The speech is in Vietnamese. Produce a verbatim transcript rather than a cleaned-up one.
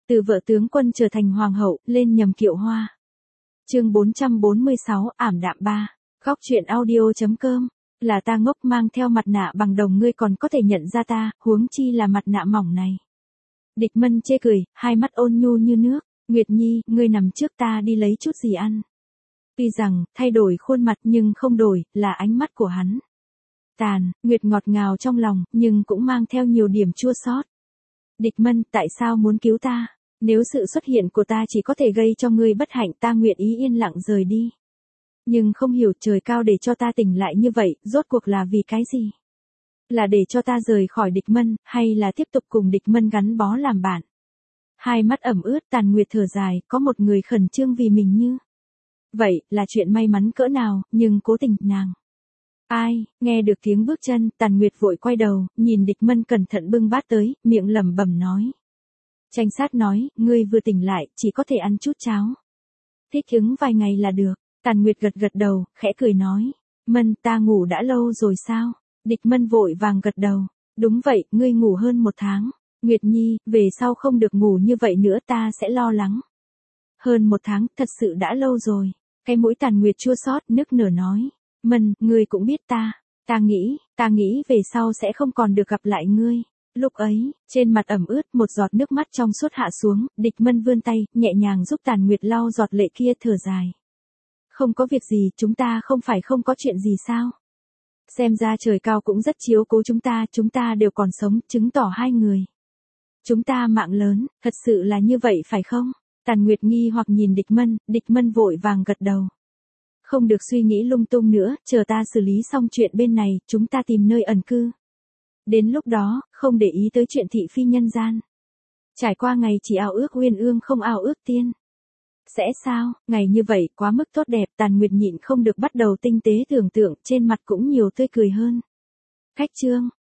Từ vợ tướng quân trở thành hoàng hậu, lên nhầm kiệu hoa. Chương bốn trăm bốn mươi sáu, ảm đạm ba. Góc truyện audio.com. Là ta ngốc, mang theo mặt nạ bằng đồng ngươi còn có thể nhận ra ta, huống chi là mặt nạ mỏng này. Địch Mân chê cười, hai mắt ôn nhu như nước. Nguyệt Nhi, ngươi nằm trước ta đi lấy chút gì ăn. Tuy rằng, thay đổi khuôn mặt nhưng không đổi, là ánh mắt của hắn. Tàn, Nguyệt ngọt ngào trong lòng, nhưng cũng mang theo nhiều điểm chua xót. Địch Mân, tại sao muốn cứu ta? Nếu sự xuất hiện của ta chỉ có thể gây cho ngươi bất hạnh, ta nguyện ý yên lặng rời đi. Nhưng không hiểu trời cao để cho ta tỉnh lại như vậy, rốt cuộc là vì cái gì? Là để cho ta rời khỏi Địch Mân, hay là tiếp tục cùng Địch Mân gắn bó làm bạn? Hai mắt ẩm ướt, Tàn Nguyệt thở dài, có một người khẩn trương vì mình như vậy, là chuyện may mắn cỡ nào, nhưng cố tình, nàng. Ai, nghe được tiếng bước chân, Tàn Nguyệt vội quay đầu, nhìn Địch Mân cẩn thận bưng bát tới, miệng lẩm bẩm nói. Tranh sát nói, ngươi vừa tỉnh lại, chỉ có thể ăn chút cháo. Thích ứng vài ngày là được. Tàn Nguyệt gật gật đầu, khẽ cười nói. Mân, ta ngủ đã lâu rồi sao? Địch Mân vội vàng gật đầu. Đúng vậy, ngươi ngủ hơn một tháng. Nguyệt Nhi, về sau không được ngủ như vậy nữa, ta sẽ lo lắng. Hơn một tháng, thật sự đã lâu rồi. Cái mũi Tàn Nguyệt chua xót, nức nở nói. Mân, ngươi cũng biết ta. Ta nghĩ, ta nghĩ về sau sẽ không còn được gặp lại ngươi. Lúc ấy, trên mặt ẩm ướt, một giọt nước mắt trong suốt hạ xuống, Địch Mân vươn tay, nhẹ nhàng giúp Tàn Nguyệt lau giọt lệ kia, thở dài. Không có việc gì, chúng ta không phải không có chuyện gì sao? Xem ra trời cao cũng rất chiếu cố chúng ta, chúng ta đều còn sống, chứng tỏ hai người. Chúng ta mạng lớn, thật sự là như vậy phải không? Tàn Nguyệt nghi hoặc nhìn Địch Mân, Địch Mân vội vàng gật đầu. Không được suy nghĩ lung tung nữa, chờ ta xử lý xong chuyện bên này, chúng ta tìm nơi ẩn cư. Đến lúc đó, không để ý tới chuyện thị phi nhân gian. Trải qua ngày chỉ ao ước uyên ương không ao ước tiên. Sẽ sao, ngày như vậy quá mức tốt đẹp, Tàn Nguyệt nhịn không được bắt đầu tinh tế tưởng tượng, trên mặt cũng nhiều tươi cười hơn. Khách trương,